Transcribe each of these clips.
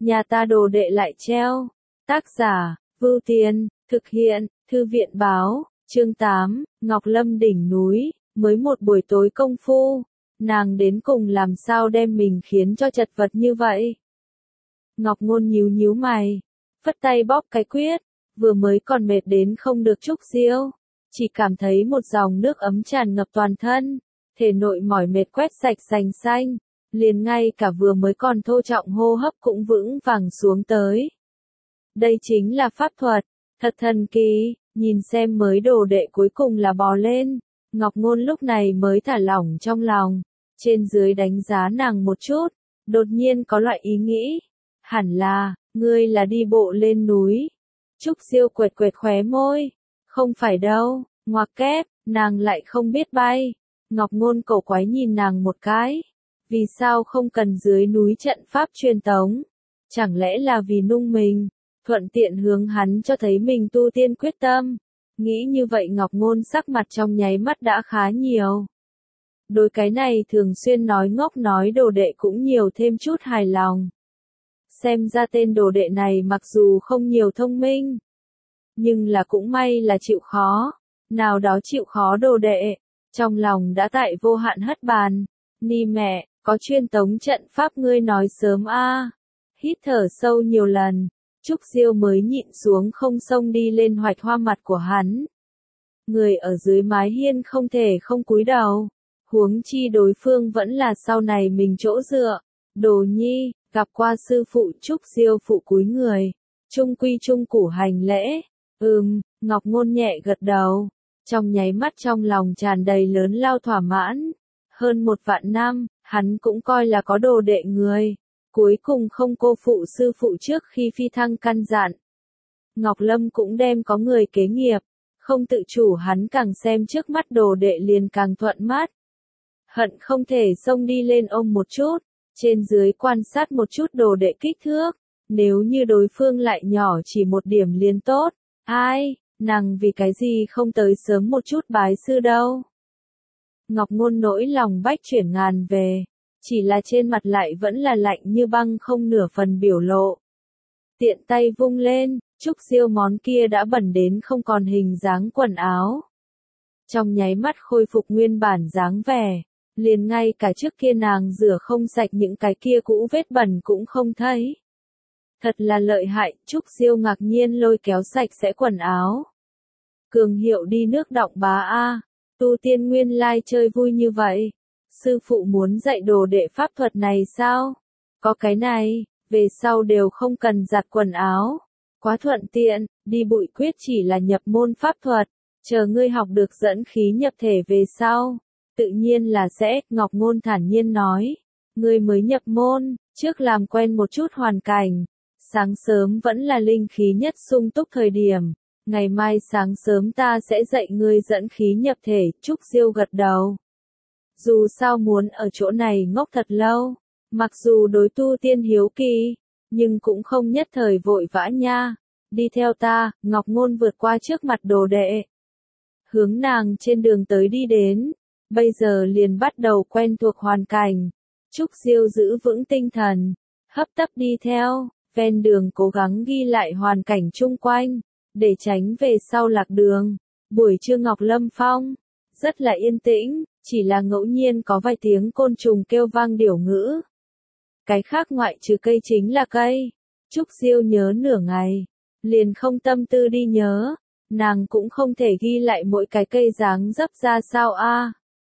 nhà ta đồ đệ lại treo. Tác giả, Vưu Tiên, thực hiện, Thư viện báo, chương 8, Ngọc Lâm đỉnh núi, mới một buổi tối công phu, nàng đến cùng làm sao đem mình khiến cho chật vật như vậy. Ngọc Ngôn nhíu nhíu mày, phất tay bóp cái quyết, vừa mới còn mệt đến không được Trúc Diêu, chỉ cảm thấy một dòng nước ấm tràn ngập toàn thân, thể nội mỏi mệt quét sạch sành xanh, liền ngay cả vừa mới còn thô trọng hô hấp cũng vững vàng xuống tới. Đây chính là pháp thuật, thật thần kỳ, nhìn xem mới đồ đệ cuối cùng là bò lên, Ngọc Ngôn lúc này mới thả lỏng trong lòng, trên dưới đánh giá nàng một chút, đột nhiên có loại ý nghĩ, hẳn là, ngươi là đi bộ lên núi. Trúc Diêu quệt quệt khóe môi, không phải đâu, ngoặc kép, nàng lại không biết bay. Ngọc Ngôn cổ quái nhìn nàng một cái, vì sao không cần dưới núi trận pháp truyền tống, chẳng lẽ là vì nung mình, thuận tiện hướng hắn cho thấy mình tu tiên quyết tâm. Nghĩ như vậy Ngọc Ngôn sắc mặt trong nháy mắt đã khá nhiều. Đối cái này thường xuyên nói ngốc nói đồ đệ cũng nhiều thêm chút hài lòng. Xem ra tên đồ đệ này mặc dù không nhiều thông minh, nhưng là cũng may là chịu khó, nào đó chịu khó đồ đệ, trong lòng đã tại vô hạn hất bàn, ni mẹ, có chuyên tống trận pháp ngươi nói sớm a. Hít thở sâu nhiều lần, Trúc Diêu mới nhịn xuống không xông đi lên hoạch hoa mặt của hắn. Người ở dưới mái hiên không thể không cúi đầu, huống chi đối phương vẫn là sau này mình chỗ dựa. Đồ nhi, gặp qua sư phụ. Trúc Diêu phụ cúi người, trung quy trung củ hành lễ. Ngọc Ngôn nhẹ gật đầu, trong nháy mắt trong lòng tràn đầy lớn lao thỏa mãn. Hơn 1 vạn năm, hắn cũng coi là có đồ đệ người, cuối cùng không cô phụ sư phụ trước khi phi thăng căn dặn. Ngọc Lâm cũng đem có người kế nghiệp, không tự chủ hắn càng xem trước mắt đồ đệ liền càng thuận mắt. Hận không thể xông đi lên ôm một chút, trên dưới quan sát một chút đồ đệ kích thước, nếu như đối phương lại nhỏ chỉ một điểm liền tốt. Ai, nàng vì cái gì không tới sớm một chút bái sư đâu. Ngọc Ngôn nỗi lòng bách chuyển ngàn về, chỉ là trên mặt lại vẫn là lạnh như băng không nửa phần biểu lộ. Tiện tay vung lên, Trúc Diêu món kia đã bẩn đến không còn hình dáng quần áo. Trong nháy mắt khôi phục nguyên bản dáng vẻ, liền ngay cả trước kia nàng rửa không sạch những cái kia cũ vết bẩn cũng không thấy. Thật là lợi hại, Trúc Diêu ngạc nhiên lôi kéo sạch sẽ quần áo. Cường hiệu đi nước động bá a, tu tiên nguyên lai chơi vui như vậy. Sư phụ muốn dạy đồ đệ pháp thuật này sao? Có cái này, về sau đều không cần giặt quần áo. Quá thuận tiện, đi bụi quyết chỉ là nhập môn pháp thuật, chờ ngươi học được dẫn khí nhập thể về sau. Tự nhiên là sẽ, Ngọc Ngôn thản nhiên nói. Ngươi mới nhập môn, trước làm quen một chút hoàn cảnh. Sáng sớm vẫn là linh khí nhất sung túc thời điểm. Ngày mai sáng sớm ta sẽ dạy ngươi dẫn khí nhập thể. Trúc Diêu gật đầu. Dù sao muốn ở chỗ này ngốc thật lâu, mặc dù đối tu tiên hiếu kỳ, nhưng cũng không nhất thời vội vã nha. Đi theo ta, Ngọc Ngôn vượt qua trước mặt đồ đệ, hướng nàng trên đường tới đi đến, bây giờ liền bắt đầu quen thuộc hoàn cảnh. Trúc Diêu giữ vững tinh thần, hấp tấp đi theo, ven đường cố gắng ghi lại hoàn cảnh chung quanh, để tránh về sau lạc đường. Buổi trưa Ngọc Lâm Phong, rất là yên tĩnh, chỉ là ngẫu nhiên có vài tiếng côn trùng kêu vang điểu ngữ. Cái khác ngoại trừ cây chính là cây. Trúc Diêu nhớ nửa ngày, liền không tâm tư đi nhớ, nàng cũng không thể ghi lại mỗi cái cây dáng dấp ra sao a.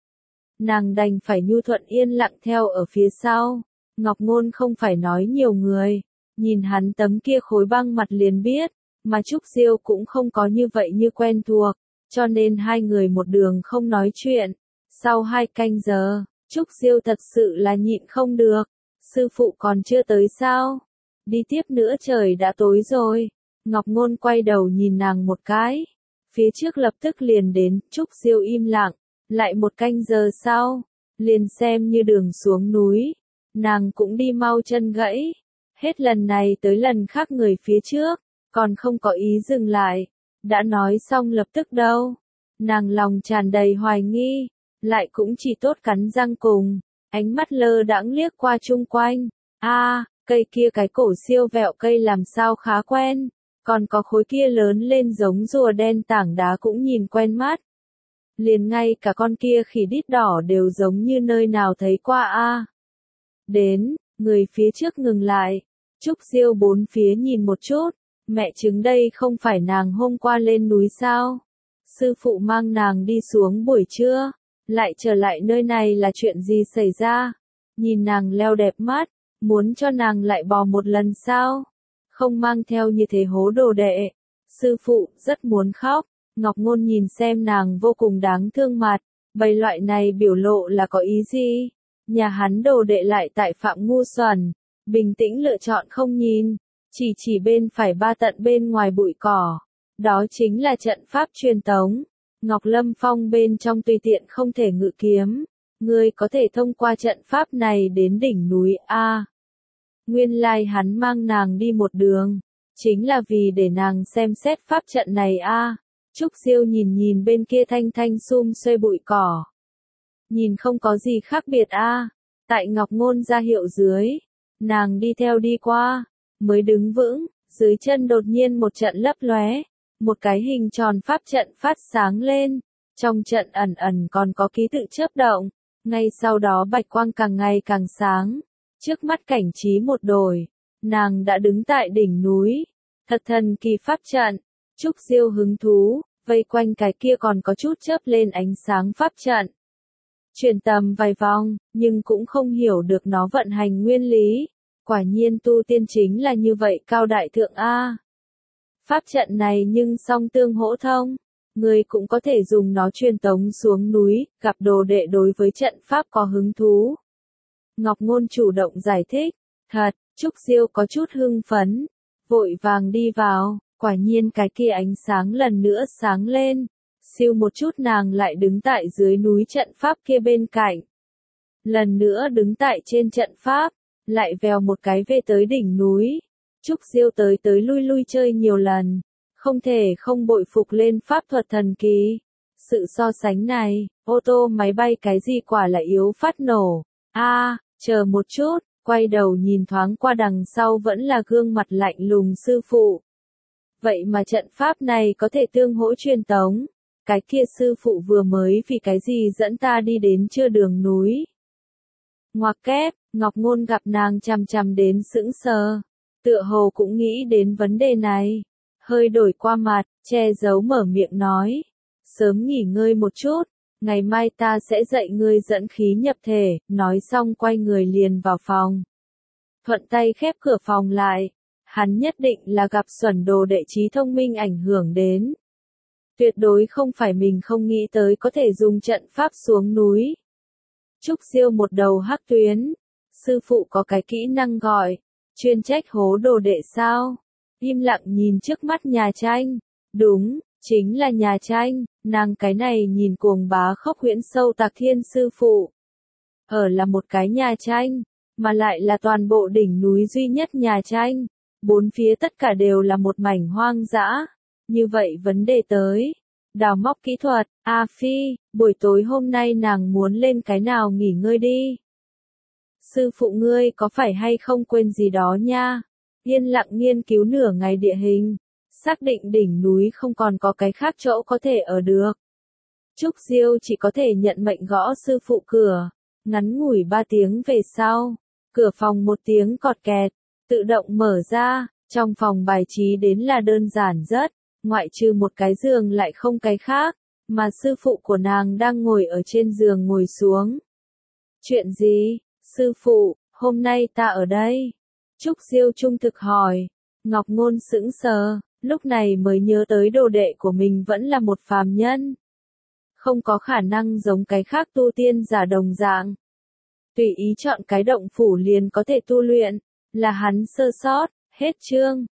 Nàng đành phải nhu thuận yên lặng theo ở phía sau. Ngọc Ngôn không phải nói nhiều người, nhìn hắn tấm kia khối băng mặt liền biết, mà Trúc Diêu cũng không có như vậy như quen thuộc, cho nên hai người một đường không nói chuyện. Sau 2 canh giờ, Trúc Diêu thật sự là nhịn không được. Sư phụ còn chưa tới sao? Đi tiếp nữa trời đã tối rồi. Ngọc Ngôn quay đầu nhìn nàng một cái. Phía trước lập tức liền đến, Trúc Diêu im lặng. Lại 1 canh giờ sau, liền xem như đường xuống núi. Nàng cũng đi mau chân gãy. Hết lần này tới lần khác người phía trước, còn không có ý dừng lại. Đã nói xong lập tức đâu. Nàng lòng tràn đầy hoài nghi, lại cũng chỉ tốt cắn răng cùng, ánh mắt lơ đãng liếc qua chung quanh. Cây kia cái cổ siêu vẹo cây làm sao khá quen, còn có khối kia lớn lên giống rùa đen tảng đá cũng nhìn quen mắt. Liền ngay cả con kia khỉ đít đỏ đều giống như nơi nào thấy qua a. Đến, người phía trước ngừng lại. Trúc Diêu bốn phía nhìn một chút, mẹ chứng đây không phải nàng hôm qua lên núi sao? Sư phụ mang nàng đi xuống buổi trưa, lại trở lại nơi này là chuyện gì xảy ra? Nhìn nàng leo đẹp mắt, muốn cho nàng lại bò một lần sao? Không mang theo như thế hố đồ đệ. Sư phụ rất muốn khóc, Ngọc Ngôn nhìn xem nàng vô cùng đáng thương mặt, bày loại này biểu lộ là có ý gì? Nhà hắn đồ đệ lại tại Phạm ngu xuẩn, bình tĩnh lựa chọn không nhìn, chỉ bên phải ba tận bên ngoài bụi cỏ. Đó chính là trận pháp truyền tống. Ngọc Lâm Phong bên trong tùy tiện không thể ngự kiếm. Ngươi có thể thông qua trận pháp này đến đỉnh núi A. Nguyên lai hắn mang nàng đi một đường, chính là vì để nàng xem xét pháp trận này A. Trúc Diêu nhìn nhìn bên kia thanh thanh sum xuê bụi cỏ. Nhìn không có gì khác biệt A. Tại Ngọc Ngôn ra hiệu dưới, nàng đi theo đi qua, mới đứng vững, dưới chân đột nhiên một trận lấp lóe, một cái hình tròn pháp trận phát sáng lên, trong trận ẩn ẩn còn có ký tự chớp động, ngay sau đó bạch quang càng ngày càng sáng, trước mắt cảnh trí một đổi, nàng đã đứng tại đỉnh núi, thật thần kỳ pháp trận. Trúc Diêu hứng thú, vây quanh cái kia còn có chút chớp lên ánh sáng pháp trận. Chuyển tầm vài vòng, nhưng cũng không hiểu được nó vận hành nguyên lý. Quả nhiên tu tiên chính là như vậy cao đại thượng A. Pháp trận này nhưng song tương hỗ thông, người cũng có thể dùng nó truyền tống xuống núi, gặp đồ đệ đối với trận pháp có hứng thú. Ngọc Ngôn chủ động giải thích, thật, Trúc Diêu có chút hưng phấn, vội vàng đi vào, quả nhiên cái kia ánh sáng lần nữa sáng lên, siêu một chút nàng lại đứng tại dưới núi trận pháp kia bên cạnh. Lần nữa đứng tại trên trận pháp, lại vèo một cái về tới đỉnh núi. Trúc Diêu tới tới lui lui chơi nhiều lần, không thể không bội phục lên pháp thuật thần kỳ. Sự so sánh này, ô tô máy bay cái gì quả là yếu phát nổ. Chờ một chút, quay đầu nhìn thoáng qua đằng sau vẫn là gương mặt lạnh lùng sư phụ. Vậy mà trận pháp này có thể tương hỗ truyền tống. Cái kia sư phụ vừa mới vì cái gì dẫn ta đi đến chưa đường núi. Ngoặc kép, Ngọc Ngôn gặp nàng chằm chằm đến sững sờ. Tựa hồ cũng nghĩ đến vấn đề này. Hơi đổi qua mặt, che giấu mở miệng nói. Sớm nghỉ ngơi một chút, ngày mai ta sẽ dạy ngươi dẫn khí nhập thể, nói xong quay người liền vào phòng. Thuận tay khép cửa phòng lại. Hắn nhất định là gặp xuẩn đồ đệ trí thông minh ảnh hưởng đến. Tuyệt đối không phải mình không nghĩ tới có thể dùng trận pháp xuống núi. Trúc Diêu một đầu hắc tuyến. Sư phụ có cái kỹ năng gọi, chuyên trách hố đồ đệ sao? Im lặng nhìn trước mắt nhà tranh. Đúng, chính là nhà tranh, nàng cái này nhìn cuồng bá khốc huyễn sâu tạc thiên sư phụ. Ở là một cái nhà tranh, mà lại là toàn bộ đỉnh núi duy nhất nhà tranh. Bốn phía tất cả đều là một mảnh hoang dã. Như vậy vấn đề tới. Đào móc kỹ thuật, Phi, buổi tối hôm nay nàng muốn lên cái nào nghỉ ngơi đi. Sư phụ ngươi có phải hay không quên gì đó nha. Yên lặng nghiên cứu nửa ngày địa hình. Xác định đỉnh núi không còn có cái khác chỗ có thể ở được. Trúc Diêu chỉ có thể nhận mệnh gõ sư phụ cửa. Ngắn ngủi 3 tiếng về sau. Cửa phòng một tiếng cọt kẹt. Tự động mở ra. Trong phòng bài trí đến là đơn giản rất. Ngoại trừ một cái giường lại không cái khác. Mà sư phụ của nàng đang ngồi ở trên giường ngồi xuống. Chuyện gì? Sư phụ, hôm nay ta ở đây. Trúc Diêu trung thực hỏi. Ngọc Ngôn sững sờ, lúc này mới nhớ tới đồ đệ của mình vẫn là một phàm nhân. Không có khả năng giống cái khác tu tiên giả đồng dạng. Tùy ý chọn cái động phủ liền có thể tu luyện, là hắn sơ sót, hết chương.